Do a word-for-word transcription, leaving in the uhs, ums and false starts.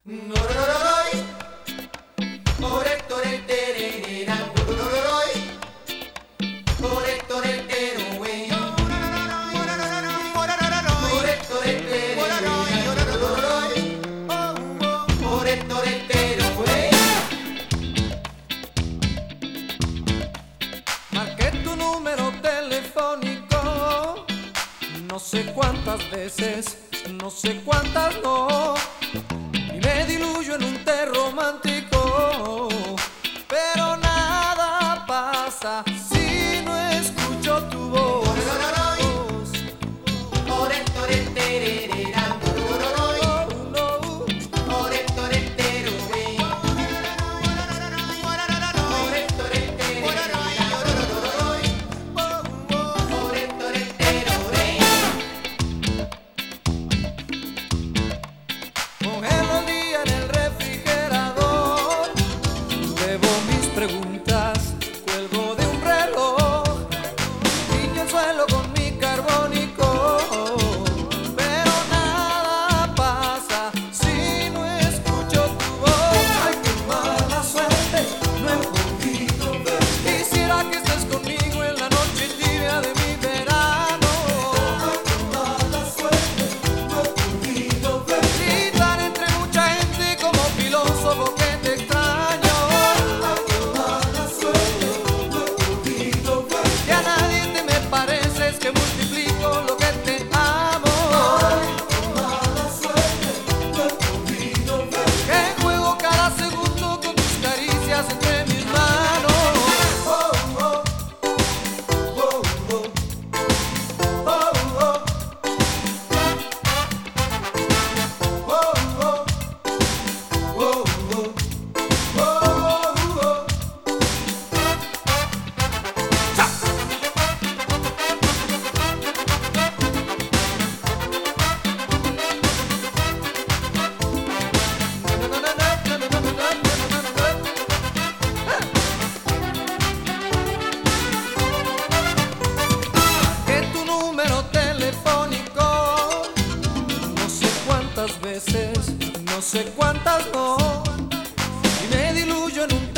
Marqué tu número telefónico, no sé cuántas veces, no sé cuántas no, y me diluyo en un té romántico, pero nada pasa si no escucho tu voz. Congelo el día en el refrigerador, debo mis preguntas, cuelgo de un reloj, limpio el suelo con mi carbónico, pero nada pasa si no escucho tu voz. Ay, qué mala suerte, no he podido ver. Quisiera que estés conmigo en la noche tibia de mi verano. Ay, qué mala suerte, no he podido ver. Gritar entre mucha gente como filósofo que te extraño. Ay, qué mala suerte, no he podido ver. Que a nadie te me pareces, que multiplico lo que te amo. Ay, qué mala suerte, no he podido ver. Que juego cada segundo con tus caricias entre mis manos. Oh, oh, oh, oh, oh, oh, oh. Que tu número telefónico, no sé cuántas veces, no sé cuántas no, y me diluyo en un